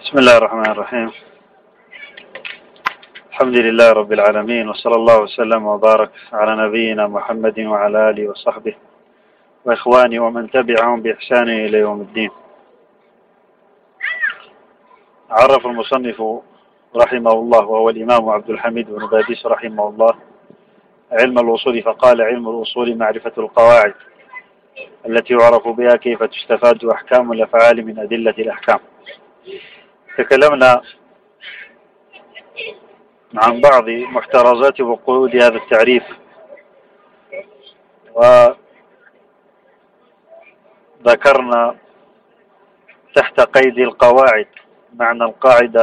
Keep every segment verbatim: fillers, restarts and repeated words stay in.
بسم الله الرحمن الرحيم. الحمد لله رب العالمين، وصلى الله وسلم وبارك على نبينا محمد وعلى آله وصحبه وإخواني ومن تبعهم بإحسان إلى يوم الدين. عرف المصنف رحمه الله وهو الإمام عبد الحميد بن باديس رحمه الله علم الأصول، فقال: علم الأصول معرفة القواعد التي يعرف بها كيف تستفاد أحكام الأفعال من أدلة الأحكام. تكلمنا عن بعض محترزات وقيود هذا التعريف، وذكرنا تحت قيد القواعد معنى القاعدة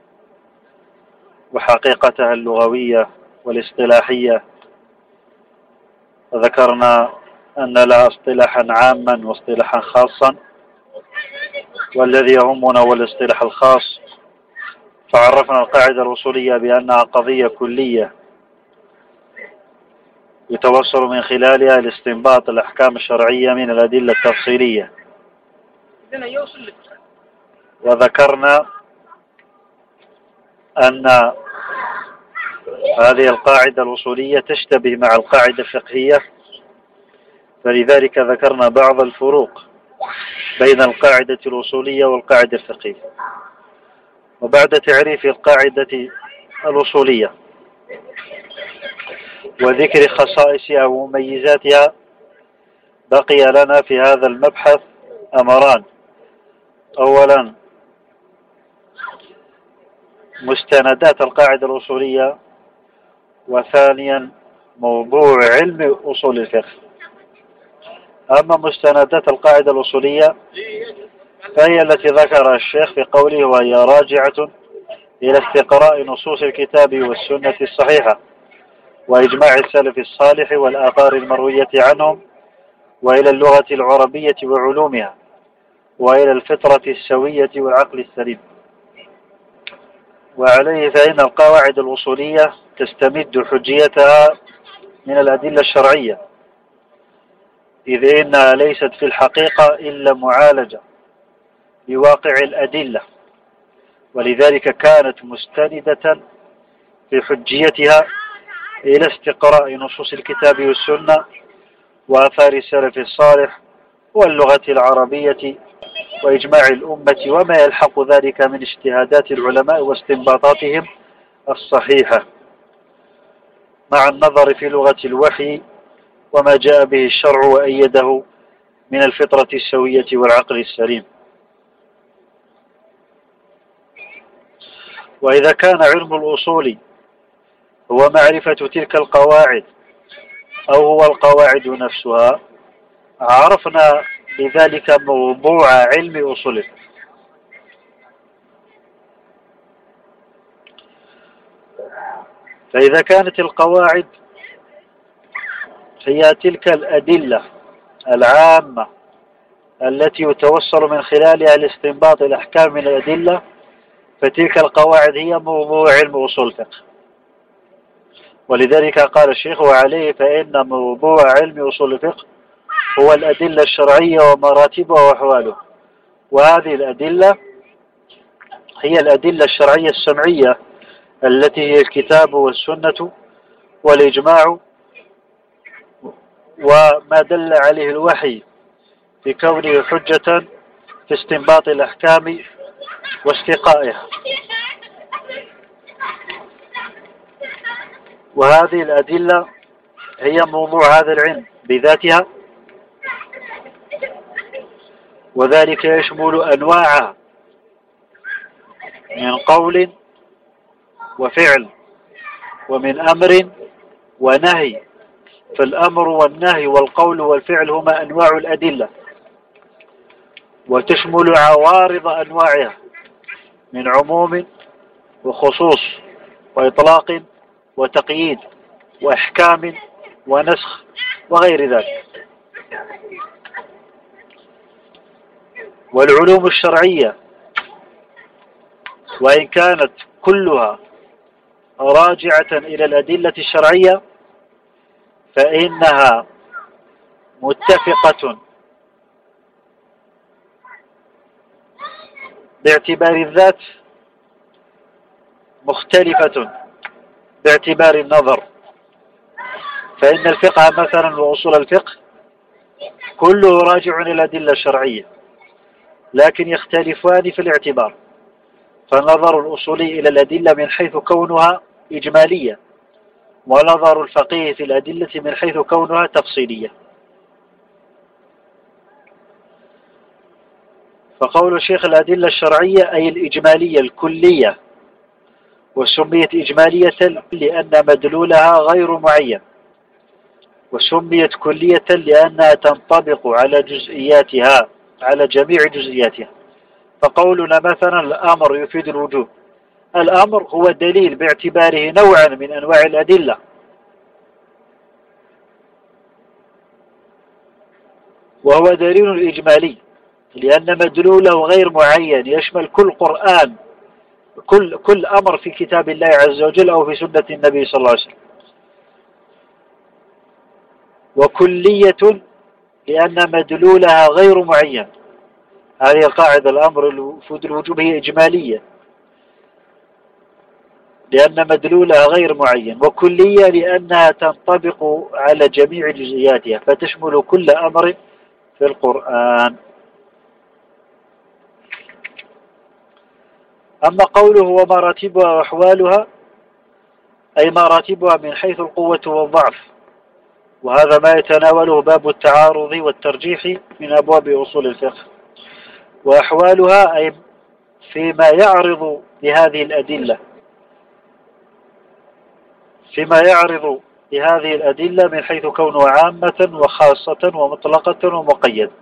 وحقيقتها اللغوية والاصطلاحية، وذكرنا أن لها اصطلاحا عاما واصطلاحا خاصا، والذي يهمنا هو الاصطلاح الخاص. فعرفنا القاعدة الأصولية بأنها قضية كلية يتوصل من خلالها لاستنباط الأحكام الشرعية من الأدلة التفصيلية. وذكرنا أن هذه القاعدة الأصولية تشتبه مع القاعدة الفقهية، فلذلك ذكرنا بعض الفروق بين القاعدة الأصولية والقاعدة الفقهية. وبعد تعريف القاعدة الأصولية وذكر خصائصها ومميزاتها، بقي لنا في هذا المبحث أمران: أولا مستندات القاعدة الأصولية، وثانيا موضوع علم أصول الفقه. أما مستندات القاعدة الأصولية فهي التي ذكرها الشيخ في قوله: وهي راجعة إلى استقراء نصوص الكتاب والسنة الصحيحة وإجماع السلف الصالح والآثار المروية عنهم، وإلى اللغة العربية وعلومها، وإلى الفطرة السوية والعقل السليم. وعليه فإن القواعد الأصولية تستمد حجيتها من الأدلة الشرعية، إذ إنها ليست في الحقيقة إلا معالجة بواقع الأدلة، ولذلك كانت مستندة في حجيتها إلى استقراء نصوص الكتاب والسنة وآثار السلف الصالح واللغة العربية وإجماع الأمة وما يلحق ذلك من اجتهادات العلماء واستنباطاتهم الصحيحة، مع النظر في لغة الوحي وما جاء به الشرع وأيده من الفطرة السوية والعقل السليم. وإذا كان علم الأصول هو معرفة تلك القواعد أو هو القواعد نفسها، عرفنا بذلك موضوع علم أصوله. فإذا كانت القواعد هي تلك الأدلة العامة التي يتوصل من خلالها لاستنباط الأحكام من الأدلة، فتلك القواعد هي موضوع علم أصول الفقه. ولذلك قال الشيخ: وعليه فإن موضوع علم أصول الفقه هو الأدلة الشرعية ومراتبها وأحواله. وهذه الأدلة هي الأدلة الشرعية السمعية التي هي الكتاب والسنة والإجماع وما دل عليه الوحي في كونه حجة في استنباط الأحكام واستقائها. وهذه الأدلة هي موضوع هذا العلم بذاتها، وذلك يشمل أنواعها من قول وفعل ومن أمر ونهي. فالأمر والنهي والقول والفعل هما أنواع الأدلة، وتشمل عوارض أنواعها من عموم وخصوص وإطلاق وتقييد وإحكام ونسخ وغير ذلك. والعلوم الشرعية وإن كانت كلها راجعة إلى الأدلة الشرعية، فإنها متفقة باعتبار الذات مختلفة باعتبار النظر، فإن الفقه مثلا وأصول الفقه كله راجع إلى الأدلة الشرعية، لكن يختلفان في الاعتبار. فنظر الأصولي إلى الأدلة من حيث كونها إجمالية، ونظر الفقيه في الأدلة من حيث كونها تفصيلية. فقول الشيخ الأدلة الشرعية أي الإجمالية الكلية، وسميت إجمالية لأن مدلولها غير معين، وسميت كلية لأنها تنطبق على جزئياتها على جميع جزئياتها. فقولنا مثلا الأمر يفيد الوجوب، الأمر هو دليل باعتباره نوعا من أنواع الأدلة، وهو دليل إجمالي لأن مدلوله غير معين، يشمل كل قرآن كل كل أمر في كتاب الله عز وجل أو في سنة النبي صلى الله عليه وسلم. وكلية لأن مدلولها غير معين، هذه القاعدة، الأمر يفيد الوجوب هي إجمالية لأن مدلولها غير معين، وكلية لأنها تنطبق على جميع جزئياتها فتشمل كل أمر في القرآن. أما قوله ومراتبها وأحوالها أي مراتبها من حيث القوة والضعف، وهذا ما يتناوله باب التعارض والترجيح من أبواب أصول الفقه. وأحوالها أي فيما يعرض لهذه الأدلة فيما يعرض لهذه الأدلة من حيث كونه عامة وخاصة ومطلقة ومقيدة.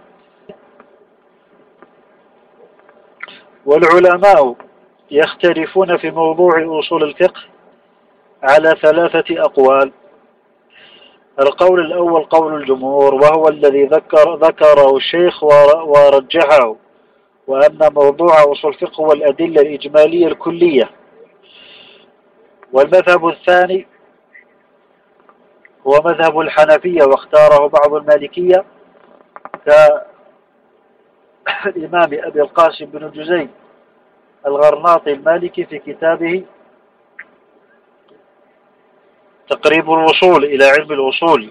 والعلماء يختلفون في موضوع أصول الفقه على ثلاثة أقوال. القول الأول قول الجمهور، وهو الذي ذكر ذكره الشيخ ورجحه، وأن موضوع أصول الفقه هو الأدلة الإجمالية الكلية. والمذهب الثاني هو مذهب الحنفية، واختاره بعض المالكية كالإمام أبي القاسم بن جزي الغرناطي المالكي في كتابه تقريب الوصول إلى علم الأصول.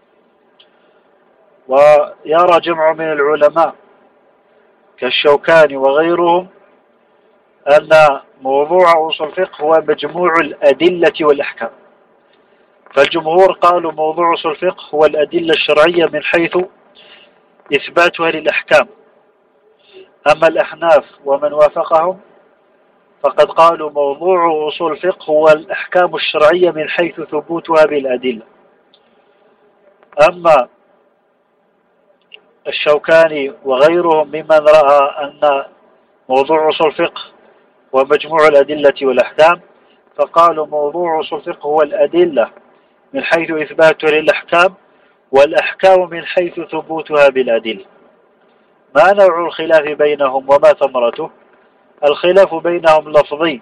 ويرى جمع من العلماء كالشوكاني وغيرهم أن موضوع أصول الفقه هو مجموع الأدلة والأحكام. فالجمهور قالوا موضوع أصول الفقه هو الأدلة الشرعية من حيث إثباتها للأحكام. أما الأحناف ومن وافقهم فقد قالوا موضوع أصول الفقه هو الأحكام الشرعية من حيث ثبوتها بالأدلة. أما الشوكاني وغيرهم ممن رأى أن موضوع أصول الفقه هو مجموع الأدلة والأحكام، فقالوا موضوع أصول الفقه هو الأدلة من حيث إثباتها للأحكام، والأحكام من حيث ثبوتها بالأدلة. ما نوع الخلاف بينهم وما ثمرته؟ الخلاف بينهم لفظي،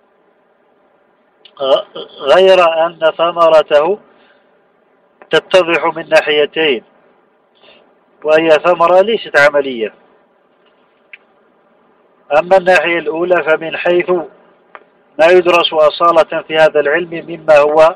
غير أن ثمرته تتضح من ناحيتين، وهي ثمرة ليست عملية. أما الناحية الأولى فمن حيث ما يدرس أصالة في هذا العلم مما هو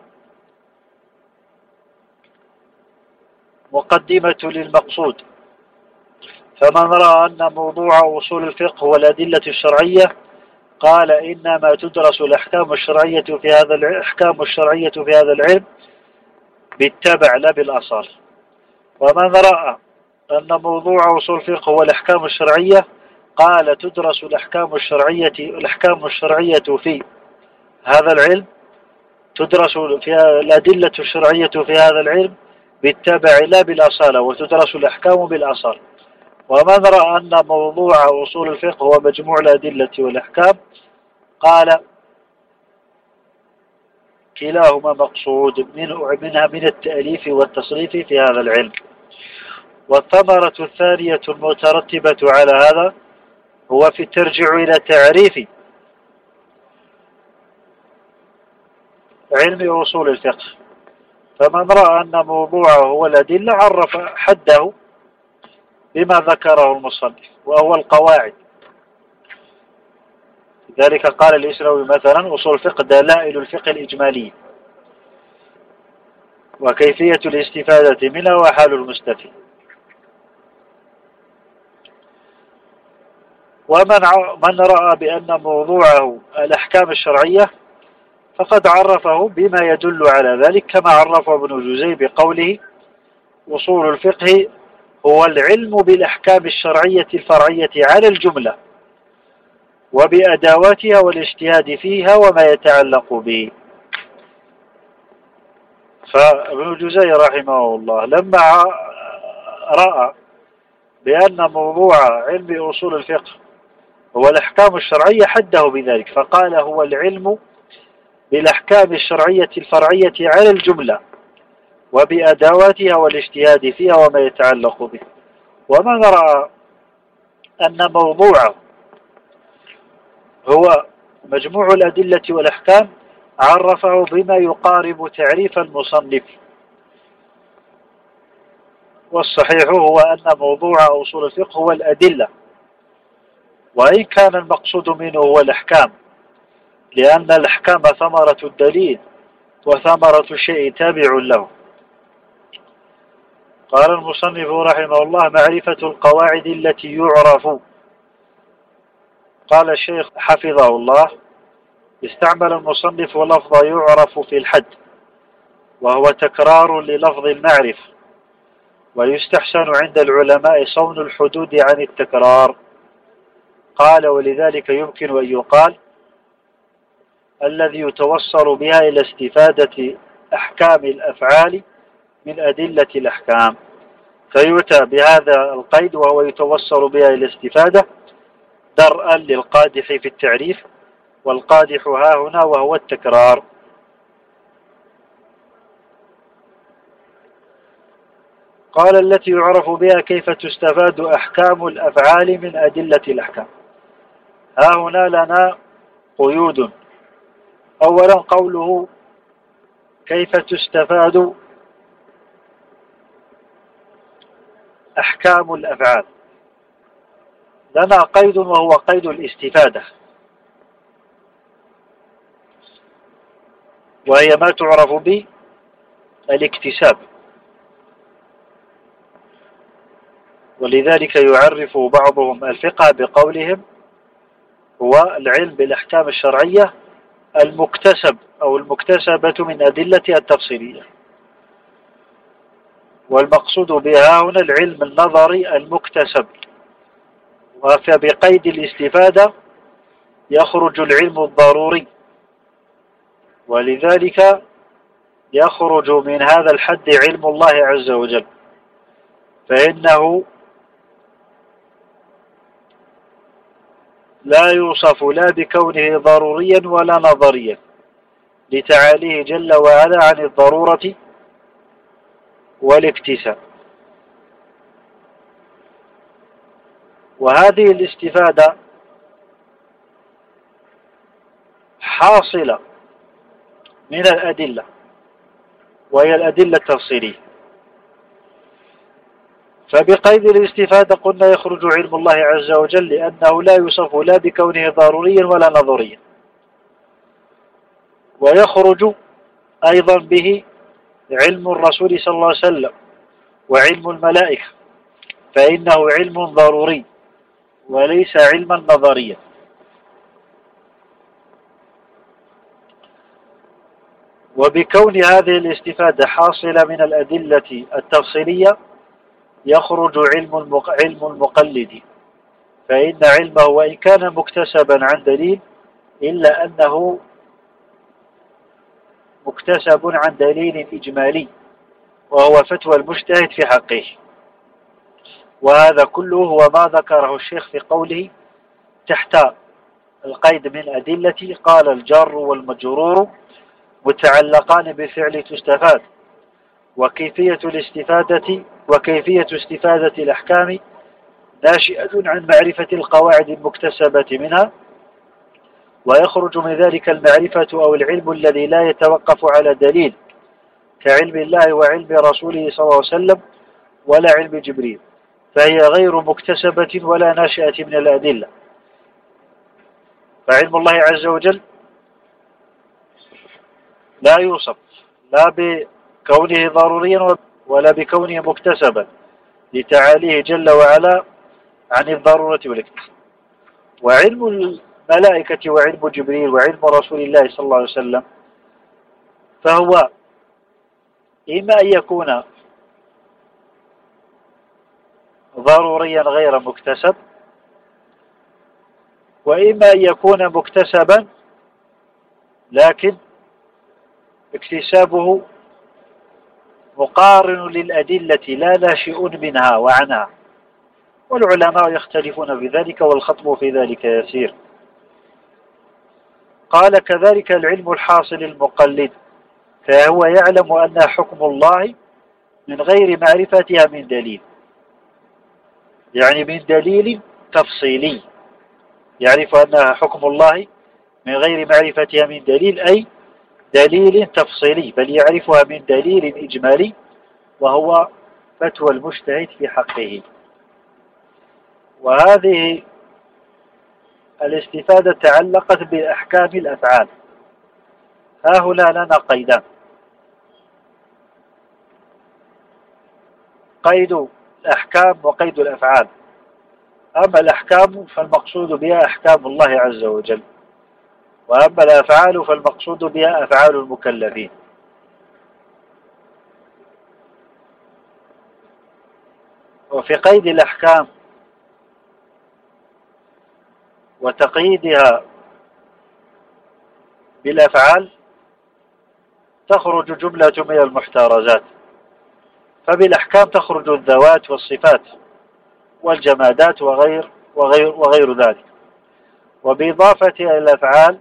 مقدمة للمقصود. فمن رأى أن موضوع أصول الفقه هو الأدلة الشرعية قال إنما تدرس الأحكام الشرعية في هذا الأحكام الشرعية في هذا العلم بالتبع لا بالأصال. ومن رأى أن موضوع أصول الفقه هو الأحكام الشرعية قال تدرس الأحكام الشرعية الأحكام الشرعية في هذا العلم تدرس في الأدلة الشرعية في هذا العلم بالتبع لا بالأصالة، وتدرس الأحكام بالأصال. ومن رأى أن موضوع أصول الفقه هو مجموع الأدلة والأحكام قال كلاهما مقصود منها من التأليف والتصريف في هذا العلم. والثمرة الثانية المترتبة على هذا هو في الترجع إلى تعريف علم أصول الفقه. فمن رأى أن موضوعه هو الأدلة عرف حده بما ذكره المصنف وهو القواعد. لذلك قال الإسلوي مثلا: أصول الفقه دلائل الفقه الإجمالي، وكيفية الاستفادة منها وحال المستفيد. ومن من رأى بأن موضوعه الأحكام الشرعية فقد عرفه بما يدل على ذلك، كما عرفه ابن جزي بقوله: أصول الفقه هو العلم بالأحكام الشرعية الفرعية على الجملة وبأدواتها والاجتهاد فيها وما يتعلق به. فابن جزي رحمه الله لما رأى بأن موضوع علم أصول الفقه هو الأحكام الشرعية حده بذلك، فقال: هو العلم بالأحكام الشرعية الفرعية على الجملة وبأدواتها والاجتهاد فيها وما يتعلق به. ومن رأى أن موضوعه هو مجموع الأدلة والأحكام عرفه بما يقارب تعريف المصنف. والصحيح هو أن موضوع أصول الفقه هو الأدلة، وإن كان المقصود منه هو الأحكام، لأن الأحكام ثمرة الدليل وثمرة الشيء تابع له. قال المصنف رحمه الله: معرفة القواعد التي يعرف. قال الشيخ حفظه الله: استعمل المصنف لفظ يعرف في الحد، وهو تكرار للفظ المعرفة، ويستحسن عند العلماء صون الحدود عن التكرار. قال: ولذلك يمكن أن يقال الذي يتوصل بها إلى استفادة أحكام الأفعال من أدلة الأحكام، فيؤتى بهذا القيد وهو يتوصل بها إلى الاستفادة درءا للقادح في التعريف، والقادح ها هنا وهو التكرار. قال: التي يعرف بها كيف تستفاد أحكام الأفعال من أدلة الأحكام. ها هنا لنا قيود. أولا قوله كيف تستفاد أحكام الأفعال، لنا قيد وهو قيد الاستفادة، وهي ما تعرف بالاكتساب. ولذلك يعرف بعضهم الفقه بقولهم: هو العلم بالأحكام الشرعية المكتسب أو المكتسبة من أدلتها التفصيلية. والمقصود بها هنا العلم النظري المكتسب، وفبقيد الاستفادة يخرج العلم الضروري، ولذلك يخرج من هذا الحد علم الله عز وجل، فإنه لا يوصف لا بكونه ضروريا ولا نظريا لتعاليه جل وعلا عن الضرورة والاكتساب. وهذه الاستفادة حاصلة من الأدلة، وهي الأدلة التفصيلية. فبقيد الاستفادة قلنا يخرج علم الله عز وجل، لأنه لا يوصف لا بكونه ضروريا ولا نظريا. ويخرج أيضا به علم الرسول صلى الله عليه وسلم وعلم الملائكة، فإنه علم ضروري وليس علما نظريا. وبكون هذه الاستفادة حاصلة من الأدلة التفصيلية يخرج علم علم المقلد، فإن علمه وإن كان مكتسبا عن دليل إلا أنه مكتسب عن دليل إجمالي، وهو فتوى المجتهد في حقه. وهذا كله هو ما ذكره الشيخ في قوله تحت القيد من أدلة. قال: الجار والمجرور متعلقان بفعل تستفاد، وكيفية الاستفادة وكيفية استفادة الأحكام ناشئة عن معرفة القواعد المكتسبة منها، ويخرج من ذلك المعرفة أو العلم الذي لا يتوقف على دليل كعلم الله وعلم رسوله صلى الله عليه وسلم ولا علم جبريل، فهي غير مكتسبة ولا ناشئة من الأدلة. فعلم الله عز وجل لا يوصف لا بكونه ضروريا ولا بكونه مكتسبا لتعاليه جل وعلا عن الضرورة والاكتساب. وعلم الملائكة وعلم جبريل وعلم رسول الله صلى الله عليه وسلم فهو إما أن يكون ضروريا غير مكتسب، وإما أن يكون مكتسبا لكن اكتسابه مقارن للأدلة لا ناشئ منها وعنها، والعلماء يختلفون في ذلك والخطب في ذلك يسير. قال كذلك العلم الحاصل المقلد، فهو يعلم أن حكم الله من غير معرفتها من دليل، يعني من دليل تفصيلي، يعرف أنها حكم الله من غير معرفتها من دليل أي دليل تفصيلي، بل يعرفها من دليل إجمالي وهو فتوى المجتهد في حقه. وهذه الاستفادة تعلقت بأحكام الأفعال. ها هنا لنا قيدان: قيد الأحكام وقيد الأفعال. أما الأحكام فالمقصود بها أحكام الله عز وجل، وأما الأفعال فالمقصود بها أفعال المكلفين. وفي قيد الأحكام وتقييدها بالأفعال تخرج جملة من المحترزات، فبالأحكام تخرج الذوات والصفات والجمادات وغير وغير وغير ذلك، وبإضافة إلى الأفعال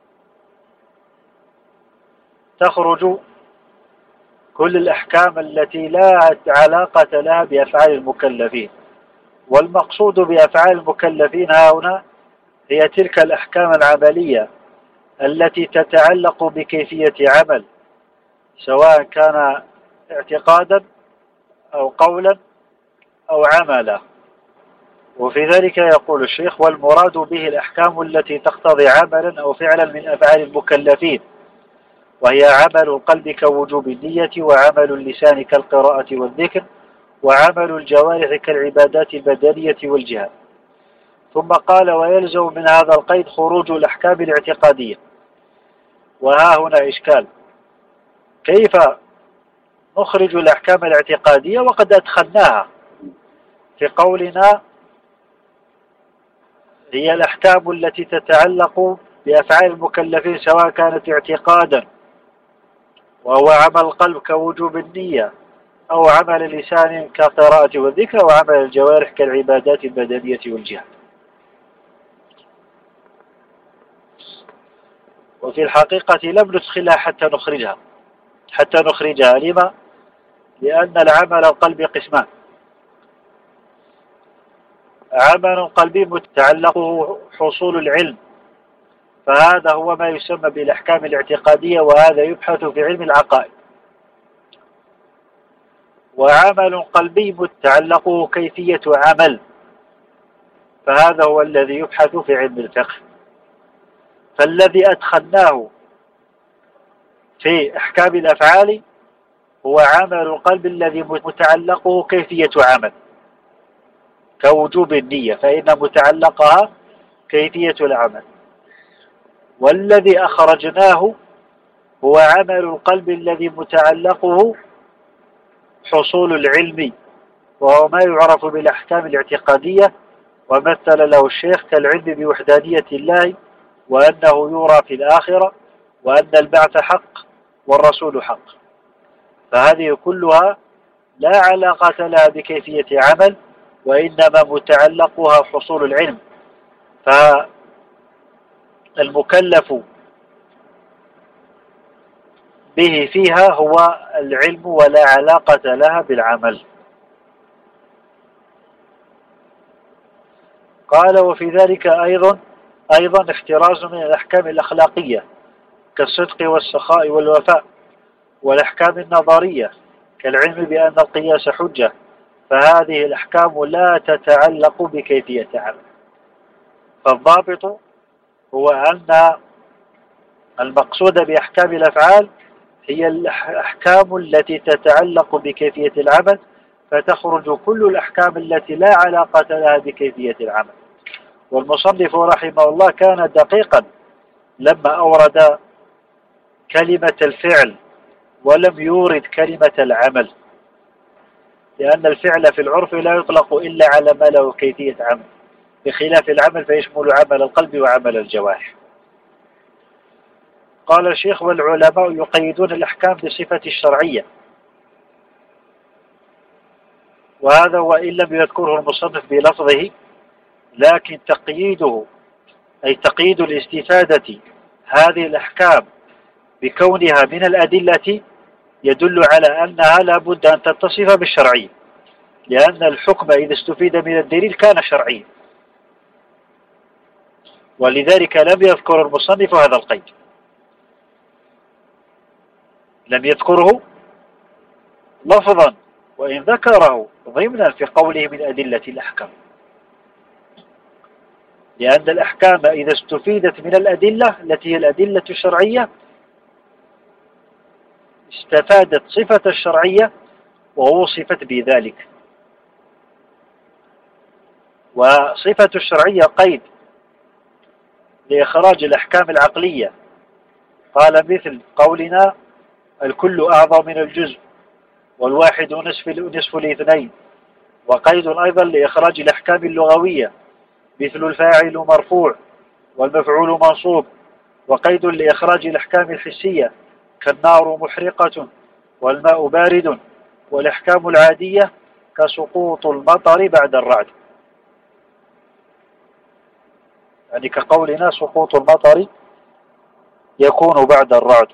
تخرج كل الأحكام التي لا علاقة لها بأفعال المكلفين. والمقصود بأفعال المكلفين هنا هي تلك الأحكام العملية التي تتعلق بكيفية عمل، سواء كان اعتقادا أو قولا أو عملا. وفي ذلك يقول الشيخ: والمراد به الأحكام التي تقتضي عملا أو فعلا من أفعال المكلفين، وهي عمل القلب كوجوب النية، وعمل اللسان كالقراءة والذكر، وعمل الجوارح كالعبادات البدنية والجهاد. ثم قال: ويلزم من هذا القيد خروج الأحكام الاعتقادية. وها هنا إشكال: كيف نخرج الأحكام الاعتقادية وقد أدخلناها في قولنا هي الأحكام التي تتعلق بأفعال المكلفين سواء كانت اعتقادا وهو عمل القلب كوجوب النية، أو عمل اللسان كقراءة والذكر، أو عمل الجوارح كالعبادات البدنية والجهاد. وفي الحقيقة لم ندخلها حتى نخرجها حتى نخرجها لما؟ لأن العمل القلبي قسمان: عمل قلبي متعلقه حصول العلم، فهذا هو ما يسمى بالأحكام الاعتقادية، وهذا يبحث في علم العقائد. وعمل قلبي متعلقه كيفية عمل، فهذا هو الذي يبحث في علم الفقه. فالذي أدخلناه في أحكام الأفعال هو عمل القلب الذي متعلقه كيفية عمل كوجوب النية، فإن متعلقها كيفية العمل. والذي أخرجناه هو عمل القلب الذي متعلقه حصول العلم، وهو ما يعرف بالأحكام الاعتقادية، ومثل له الشيخ كالعلم بوحدانية الله، وأنه يرى في الآخرة، وأن البعث حق والرسول حق. فهذه كلها لا علاقة لها بكيفية عمل، وإنما متعلقها حصول العلم. فالمكلف به فيها هو العلم ولا علاقة لها بالعمل. قال: وفي ذلك أيضا أيضا احتراز من الأحكام الأخلاقية كالصدق والسخاء والوفاء، والأحكام النظرية كالعلم بأن القياس حجة، فهذه الأحكام لا تتعلق بكيفية عمل. فالضابط هو أن المقصود بأحكام الأفعال هي الأحكام التي تتعلق بكيفية العمل، فتخرج كل الأحكام التي لا علاقة لها بكيفية العمل. والمصنف رحمه الله كان دقيقا لما أورد كلمة الفعل ولم يورد كلمة العمل، لأن الفعل في العرف لا يطلق إلا على ما له كيفية عمل، بخلاف العمل فيشمل عمل القلب وعمل الجوارح. قال الشيخ: والعلماء يقيدون الأحكام بصفة الشرعية، وهذا وإن لم يذكره المصنف بلفظه، لكن تقييده أي تقييد الاستفادة هذه الأحكام بكونها من الأدلة يدل على أنها لا بد أن تتصف بالشرعية، لأن الحكم إذا استفيد من الدليل كان شرعيا، ولذلك لم يذكر المصنف هذا القيد، لم يذكره لفظا، وإن ذكره ضمنا في قوله من أدلة الأحكام، لأن الأحكام إذا استفيدت من الأدلة التي هي الأدلة الشرعية استفادت صفة الشرعية ووصفت بذلك. وصفة الشرعية قيد لإخراج الأحكام العقلية، قال مثل قولنا الكل أعظم من الجزء والواحد نصف نصف الاثنين، وقيد أيضا لإخراج الأحكام اللغوية مثل الفاعل مرفوع والمفعول منصوب، وقيد لإخراج الأحكام الحسية كالنار محرقة والماء بارد، والأحكام العادية كسقوط المطر بعد الرعد، يعني كقولنا سقوط المطر يكون بعد الرعد.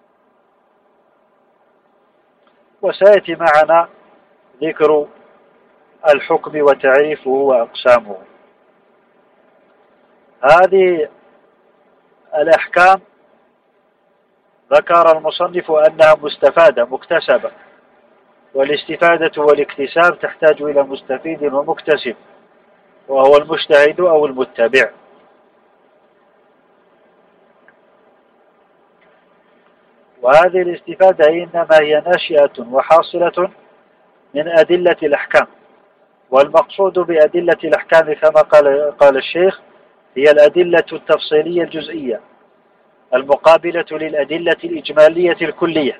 وسيأتي معنا ذكر الحكم وتعريفه وأقسامه. هذه الأحكام ذكر المصنف أنها مستفادة مكتسبة، والاستفادة والاكتساب تحتاج إلى مستفيد ومكتسب، وهو المجتهد أو المتبع. وهذه الاستفادة إنما هي ناشئة وحاصلة من أدلة الأحكام، والمقصود بأدلة الأحكام كما قال, قال الشيخ هي الأدلة التفصيلية الجزئية المقابلة للأدلة الإجمالية الكلية،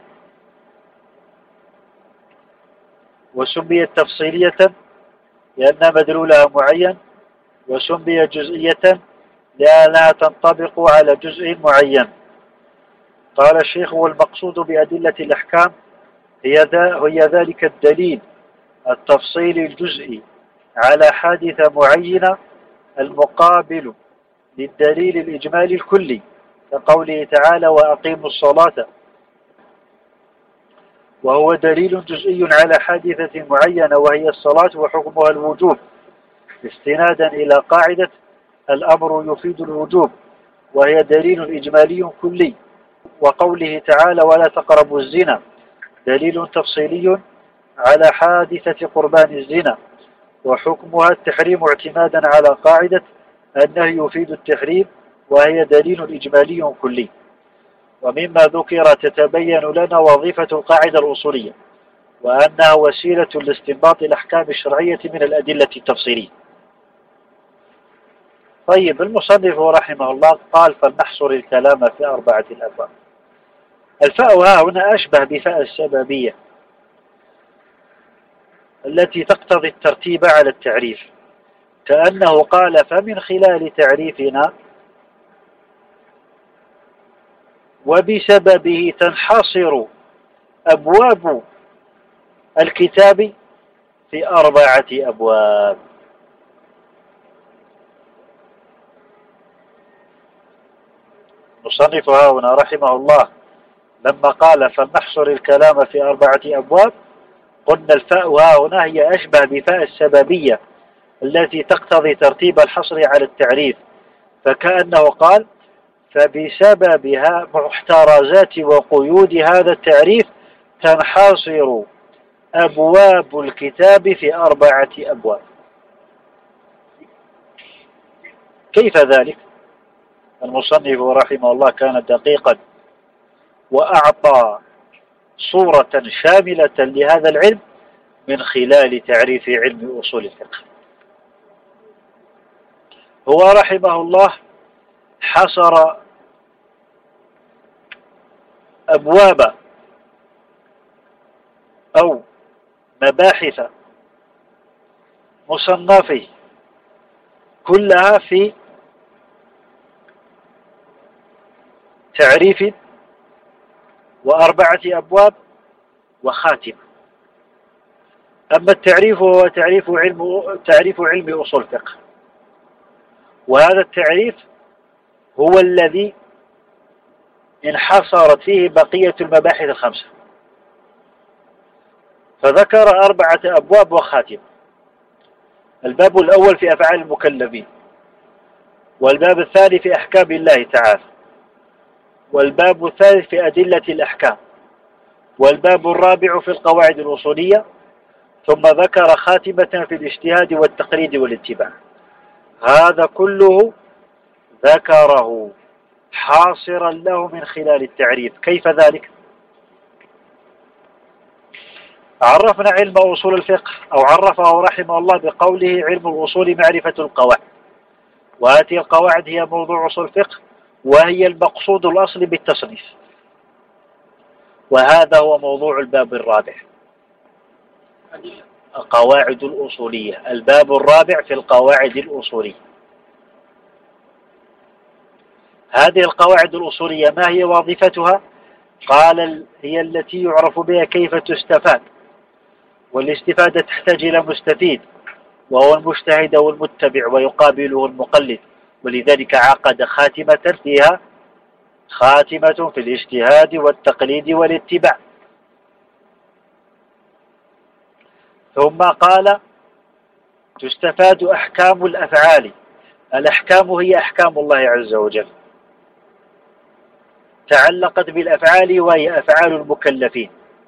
وسميت تفصيلية لأن مدلولها معين، وسميت جزئية لأنها تنطبق على جزء معين. قال الشيخ: والمقصود بأدلة الأحكام هي, هي ذلك الدليل التفصيلي الجزئي على حادثة معينة المقابل للدليل الإجمالي الكلي، كقوله تعالى: وأقيموا الصلاة، وهو دليل جزئي على حادثة معينة وهي الصلاة وحكمها الوجوب، استنادا إلى قاعدة الأمر يفيد الوجوب، وهي دليل إجمالي كلي. وقوله تعالى: ولا تقربوا الزنا، دليل تفصيلي على حادثة قربان الزنا، وحكمها التحريم اعتمادا على قاعدة النهي يفيد التحريم، وهي دليل إجمالي كلي. ومما ذكر تتبين لنا وظيفة القاعدة الأصولية، وأنها وسيلة لاستنباط الأحكام الشرعية من الأدلة التفصيلية. طيب، المصنف رحمه الله قال: فلنحصر الكلام في أربعة الأبواب. الفاء ها هنا أشبه بفاء السببية التي تقتضي الترتيب على التعريف، كأنه قال: فمن خلال تعريفنا وبسببه تنحصر أبواب الكتاب في أربعة أبواب. مصنف هنا رحمه الله لما قال: فلنحصر الكلام في أربعة أبواب، قلنا الفاء هنا هي أشبه بفاء السببية التي تقتضي ترتيب الحصر على التعريف، فكأنه قال: فبسببها محترزات وقيود هذا التعريف تنحصر أبواب الكتاب في أربعة أبواب. كيف ذلك؟ المصنف رحمه الله كان دقيقا وأعطى صورة شاملة لهذا العلم من خلال تعريف علم أصول الفقه. هو رحمه الله حصر أبواب أو مباحث مصنفه كلها في تعريف وأربعة أبواب وخاتم. أما التعريف هو تعريف علم تعريف علم أصول الفقه، وهذا التعريف هو الذي انحصرت فيه بقية المباحث الخمسة، فذكر أربعة أبواب وخاتم. الباب الأول في أفعال المكلفين، والباب الثاني في أحكام الله تعالى، والباب الثالث في أدلة الأحكام، والباب الرابع في القواعد الأصولية، ثم ذكر خاتمة في الاجتهاد والتقليد والاتباع. هذا كله ذكره حاصرا له من خلال التعريف. كيف ذلك؟ عرفنا علم أصول الفقه أو عرفه رحمه الله بقوله علم الأصول معرفة القواعد، وهذه القواعد هي موضوع أصول الفقه، وهي المقصود الأصل بالتصنيف، وهذا هو موضوع الباب الرابع، القواعد الأصولية. الباب الرابع في القواعد الأصولية. هذه القواعد الأصولية ما هي وظيفتها؟ قال هي التي يعرف بها كيف تستفاد، والاستفادة تحتاج إلى مستفيد وهو المجتهد والمتبع ويقابله المقلد، ولذلك عقد خاتمة فيها خاتمة في الاجتهاد والتقليد والاتباع. ثم قال تستفاد أحكام الأفعال. الأحكام هي أحكام الله عز وجل، تعلقت بالأفعال وهي أفعال المكلفين،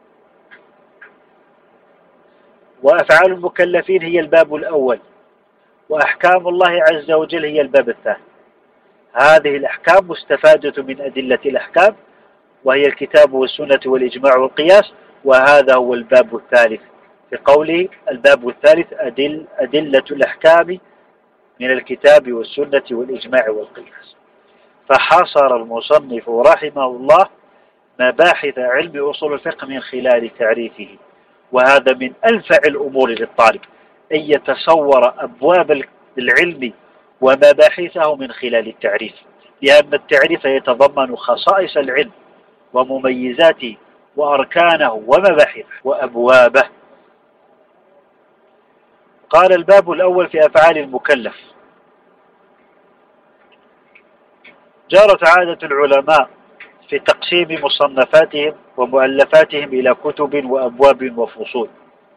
وأفعال المكلفين هي الباب الأول، وأحكام الله عز وجل هي الباب الثاني. هذه الأحكام مستفادة من أدلة الأحكام، وهي الكتاب والسنة والإجماع والقياس، وهذا هو الباب الثالث في قوله الباب الثالث أدل أدلة الأحكام من الكتاب والسنة والإجماع والقياس. فحصر المصنف رحمه الله مباحث علم أصول الفقه من خلال تعريفه، وهذا من أنفع الأمور للطالب أن يتصور أبواب العلم ومباحثه من خلال التعريف، لأن التعريف يتضمن خصائص العلم ومميزاته وأركانه ومباحثه وأبوابه. قال الباب الأول في أفعال المكلف. جرت عادة العلماء في تقسيم مصنفاتهم ومؤلفاتهم إلى كتب وأبواب وفصول،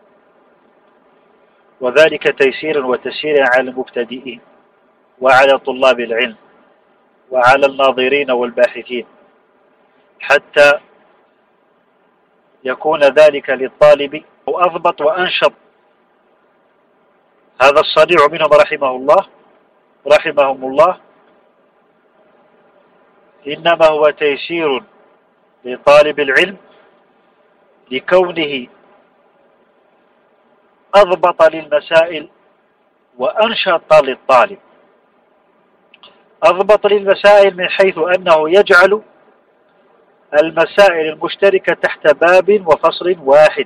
وذلك تيسير وتسهيل على المبتدئين وعلى طلاب العلم وعلى الناظرين والباحثين، حتى يكون ذلك للطالب أضبط وأنشط. هذا الصنيع منهم رحمه الله رحمهم الله إنما هو تيسير لطالب العلم لكونه أضبط للمسائل وأنشط للطالب. أضبط للمسائل من حيث أنه يجعل المسائل المشتركة تحت باب وفصل واحد،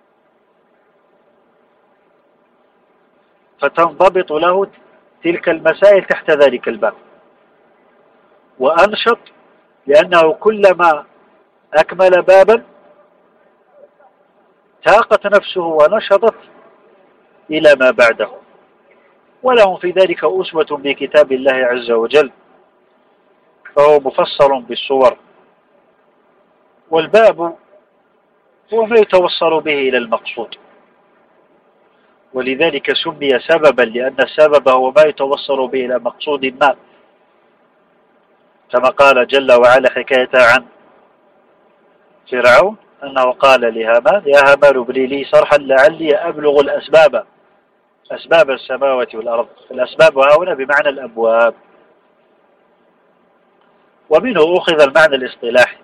فتنضبط له تلك المسائل تحت ذلك الباب. وأنشط لأنه كلما أكمل بابا تاقت نفسه ونشطت إلى ما بعده، ولهم في ذلك أسوة بكتاب الله عز وجل، فهو مفصل بالصور. والباب هو ما يتوصل به إلى المقصود، ولذلك سمي سببا، لأن السبب هو ما يتوصل به إلى مقصود ما، كما قال جل وعلا حكاية عن فرعون أنه قال لهامان يا هامان ابني لي صرحا لعلي أبلغ الأسباب أسباب السماوات والأرض. الأسباب هنا بمعنى الأبواب. ومنه أخذ المعنى الاصطلاحي.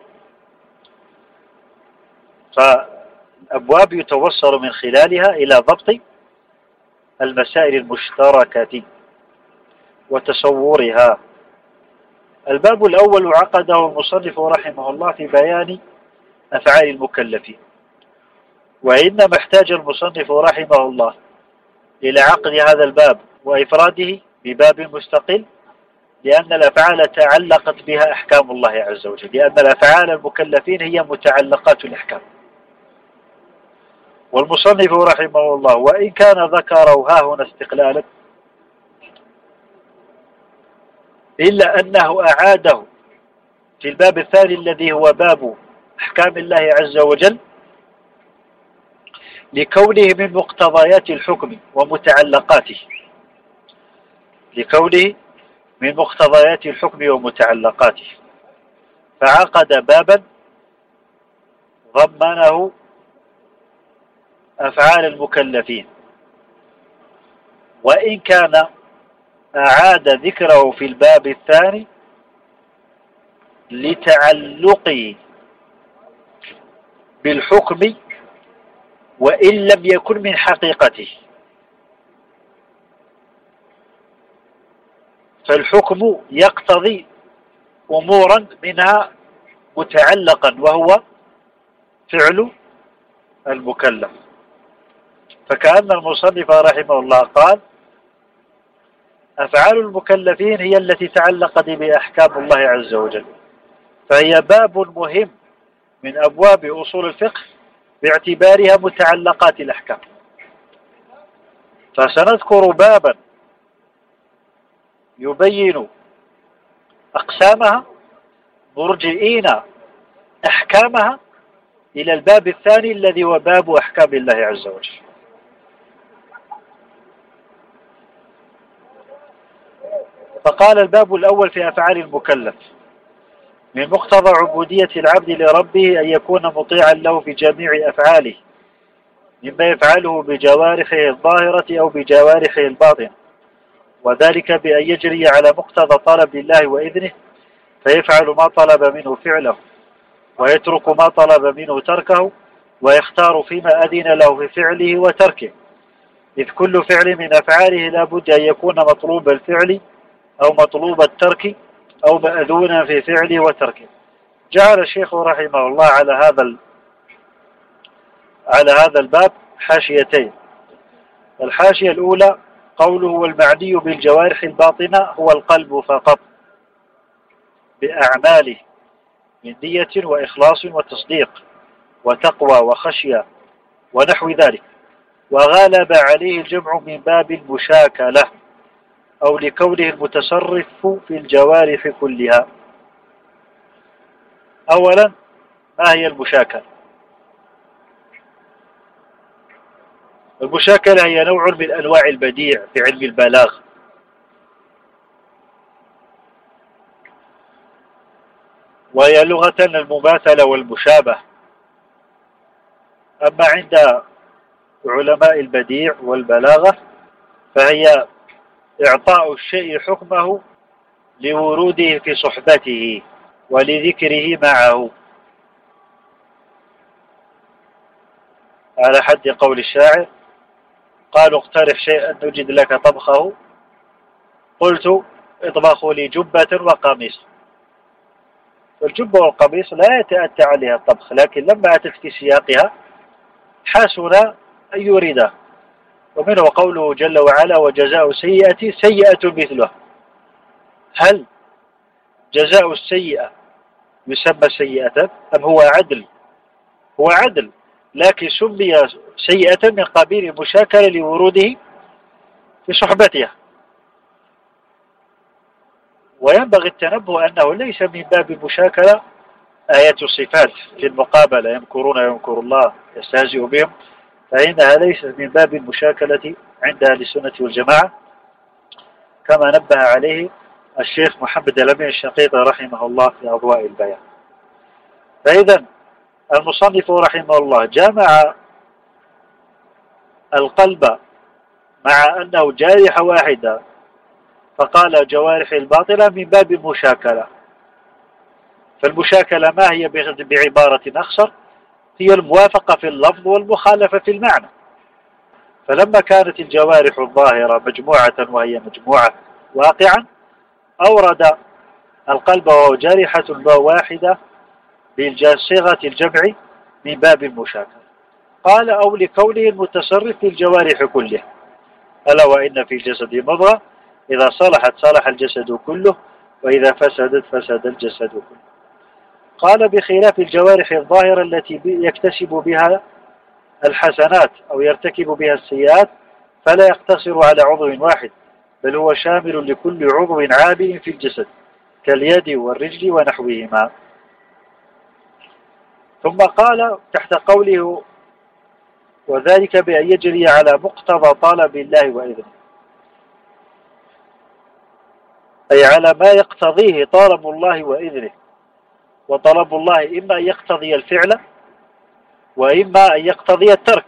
فالأبواب يتوصل من خلالها إلى ضبط المسائل المشتركة وتصورها. الباب الأول عقده المصنف رحمه الله في بيان أفعال المكلفين، وإنما احتاج المصنف رحمه الله إلى عقد هذا الباب وإفراده بباب مستقل، لأن الأفعال تعلقت بها أحكام الله عز وجل، لأن الأفعال المكلفين هي متعلقات الأحكام. والمصنف رحمه الله وإن كان ذكره ها هنا استقلالا، إلا أنه أعاده في الباب الثاني الذي هو باب أحكام الله عز وجل، لكونه من مقتضيات الحكم ومتعلقاته لكونه من مقتضيات الحكم ومتعلقاته فعقد بابا ضمنه أفعال المكلفين، وإن كان أعاد ذكره في الباب الثاني لتعلقه بالحكم وإن لم يكن من حقيقته. فالحكم يقتضي أمورا منها متعلقا وهو فعل المكلف. فكأن المصنف رحمه الله قال أفعال المكلفين هي التي تعلقت بأحكام الله عز وجل، فهي باب مهم من أبواب أصول الفقه باعتبارها متعلقات الأحكام. فسنذكر بابا يبين أقسامها مرجئين أحكامها إلى الباب الثاني الذي هو باب أحكام الله عز وجل. فقال الباب الأول في أفعال المكلف: من مقتضى عبودية العبد لربه أن يكون مطيعا له في جميع أفعاله، مما يفعله بجوارحه الظاهرة أو بجوارحه الباطنة، وذلك بأن يجري على مقتضى طلب الله وإذنه، فيفعل ما طلب منه فعله، ويترك ما طلب منه تركه، ويختار فيما أذن له في فعله وتركه، إذ كل فعل من أفعاله لا بد أن يكون مطلوب الفعل أو مطلوب الترك أو مأذونا في فعله وتركه. جعل الشيخ رحمه الله على هذا على هذا الباب حاشيتين. الحاشية الأولى قوله: والمعني بالجوارح الباطنة هو القلب فقط بأعماله من نية وإخلاص وتصديق وتقوى وخشية ونحو ذلك، وغالب عليه الجمع من باب المشاكلة أو لكونه المتصرف في الجوارح كلها. أولا، ما هي المشاكلة؟ المشاكلة هي نوع من أنواع البديع في علم البلاغ، وهي لغة المماثلة والمشابه. أما عند علماء البديع والبلاغة فهي إعطاء الشيء حكمه لوروده في صحبته ولذكره معه، على حد قول الشاعر: قالوا اقترح شيئا نجد لك طبخه، قلت اطبخوا لي جبة وقميص. الجبة والقميص لا يتأتى عليها الطبخ، لكن لما أتت في سياقها حسن أن يريده. ومنه قوله جل وعلا: وجزاء سيئة سيئة مثلها. هل جزاء السيئة يسمى سيئة أم هو عدل؟ هو عدل، لكن سمي سيئة من قبيل المشاكلة لوروده في صحبتها. وينبغي التنبه أنه ليس من باب المشاكلة آية الصفات في المقابلة: يمكرون يمكر الله يستهزئ بهم، فإنها ليست من باب المشاكلة عند أهل السنة والجماعة، كما نبه عليه الشيخ محمد الأمين الشنقيطي رحمه الله في أضواء البيان. فإذا المصنف رحمه الله جمع القلب مع أنه جارحة واحدة، فقال جوارح الباطلة من باب المشاكلة، فالمشاكلة ما هي بعبارة أخصر؟ هي الموافقة في اللفظ والمخالفة في المعنى. فلما كانت الجوارح الظاهرة مجموعة وهي مجموعة واقعا، أورد القلب وهو جارحة واحدة بصيغة الجمع من باب المشاكلة. قال: أو لكونه المتصرف في الجوارح كلها، ألا وإن في الجسد مضغة إذا صلحت صلح الجسد كله وإذا فسدت فسد الجسد كله. قال: بخلاف الجوارح الظاهرة التي يكتسب بها الحسنات أو يرتكب بها السيئات، فلا يقتصر على عضو واحد، بل هو شامل لكل عضو عامل في الجسد كاليد والرجل ونحوهما. ثم قال تحت قوله: وذلك بأن يجري على مقتضى طلب الله وإذنه، أي على ما يقتضيه طلب الله وإذنه. وطلب الله إما أن يقتضي الفعل وإما أن يقتضي الترك،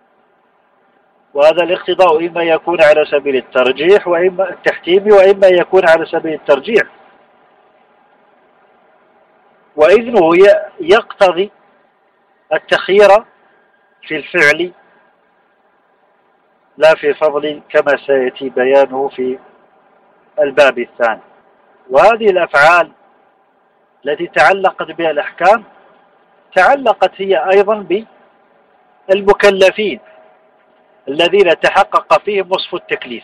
وهذا الاقتضاء إما يكون على سبيل الترجيح وإما التحتيم وإما يكون على سبيل الترجيح. وإذنه يقتضي التخيير في الفعل لا في الفضل، كما سيأتي بيانه في الباب الثاني. وهذه الأفعال التي تعلقت بها الأحكام تعلقت هي أيضا بالمكلفين الذين تحقق فيهم وصف التكليف،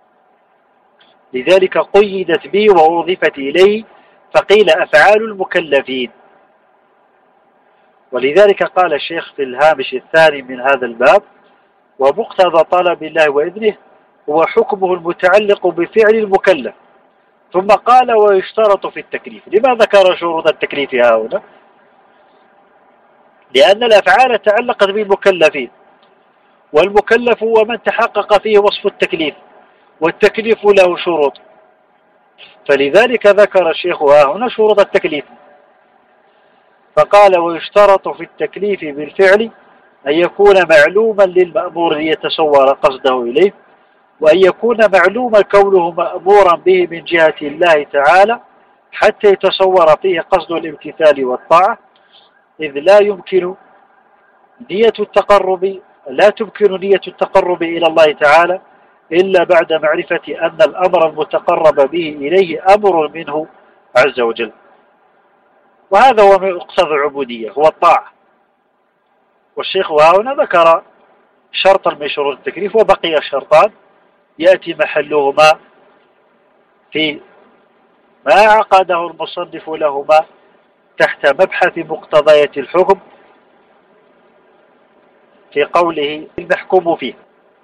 لذلك قيدت به وأضيفت إليه فقيل أفعال المكلفين. ولذلك قال الشيخ في الهامش الثاني من هذا الباب: ومقتضى طلب الله وإذنه هو حكمه المتعلق بفعل المكلف. ثم قال: ويشترط في التكليف. لما ذكر شروط التكليف هنا؟ لأن الأفعال تعلقت بالمكلفين، والمكلف هو من تحقق فيه وصف التكليف، والتكليف له شروط، فلذلك ذكر الشيخ هنا شروط التكليف. فقال: ويشترط في التكليف بالفعل أن يكون معلوما للمأمور ليتصور قصده إليه، وأن يكون معلوما كونه مأمورا به من جهة الله تعالى حتى يتصور فيه قصد الامتثال والطاعة، إذ لا يمكن نية التقرب لا تمكن نية التقرب إلى الله تعالى إلا بعد معرفة أن الأمر المتقرب به إليه أمر منه عز وجل. وهذا هو مقتضى العبودية، هو الطاعة. والشيخ هنا ذكر شرطا من شروط التكليف، وبقي شرطان يأتي محلهما في ما عقده المصنف لهما تحت مبحث مقتضيات الحكم في قوله المحكوم فيه.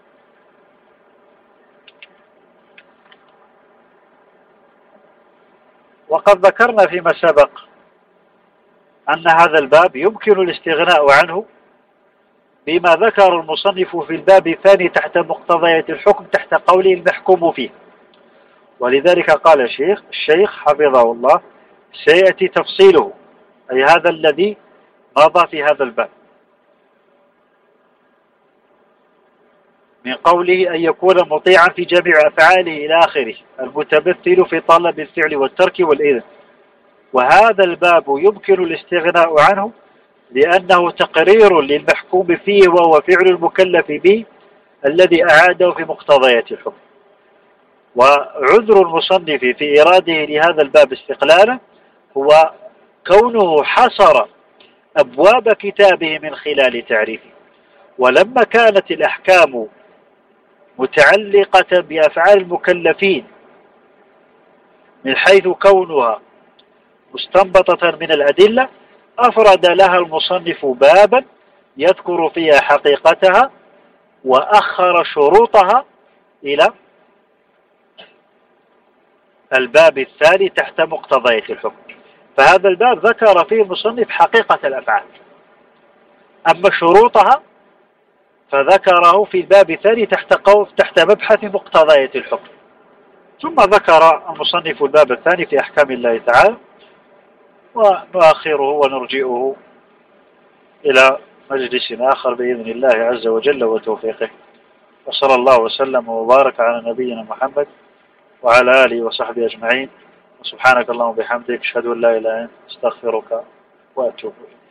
وقد ذكرنا فيما سبق أن هذا الباب يمكن الاستغناء عنه بما ذكر المصنف في الباب الثاني تحت مقتضيات الحكم تحت قوله المحكوم فيه. ولذلك قال الشيخ الشيخ حفظه الله: سيأتي تفصيله، أي هذا الذي مضى في هذا الباب، من قوله أن يكون مطيعا في جميع أفعاله إلى آخره، المتمثل في طلب الفعل والترك والإذن. وهذا الباب يمكن الاستغناء عنه لأنه تقرير للمحكوم فيه، وهو فعل المكلف به الذي أعاده في مقتضيات الحكم. وعذر المصنف في إراده لهذا الباب استقلالا هو كونه حصر أبواب كتابه من خلال تعريفه. ولما كانت الأحكام متعلقة بأفعال المكلفين من حيث كونها مستنبطة من الأدلة، أفرد لها المصنف بابا يذكر فيها حقيقتها وأخر شروطها إلى الباب الثاني تحت مقتضيات الحكم. فهذا الباب ذكر فيه المصنف حقيقة الأفعال، أما شروطها فذكره في الباب الثاني تحت قوف تحت مبحث مقتضيات الحكم. ثم ذكر المصنف الباب الثاني في أحكام الله تعالى، ونؤخره ونرجئه إلى مجلس آخر بإذن الله عز وجل وتوفيقه. وصلى الله وسلم وبارك على نبينا محمد وعلى آله وصحبه أجمعين. سبحانك اللهم وبحمدك أشهد أن لا إله إلا أنت أستغفرك وأتوب إليك.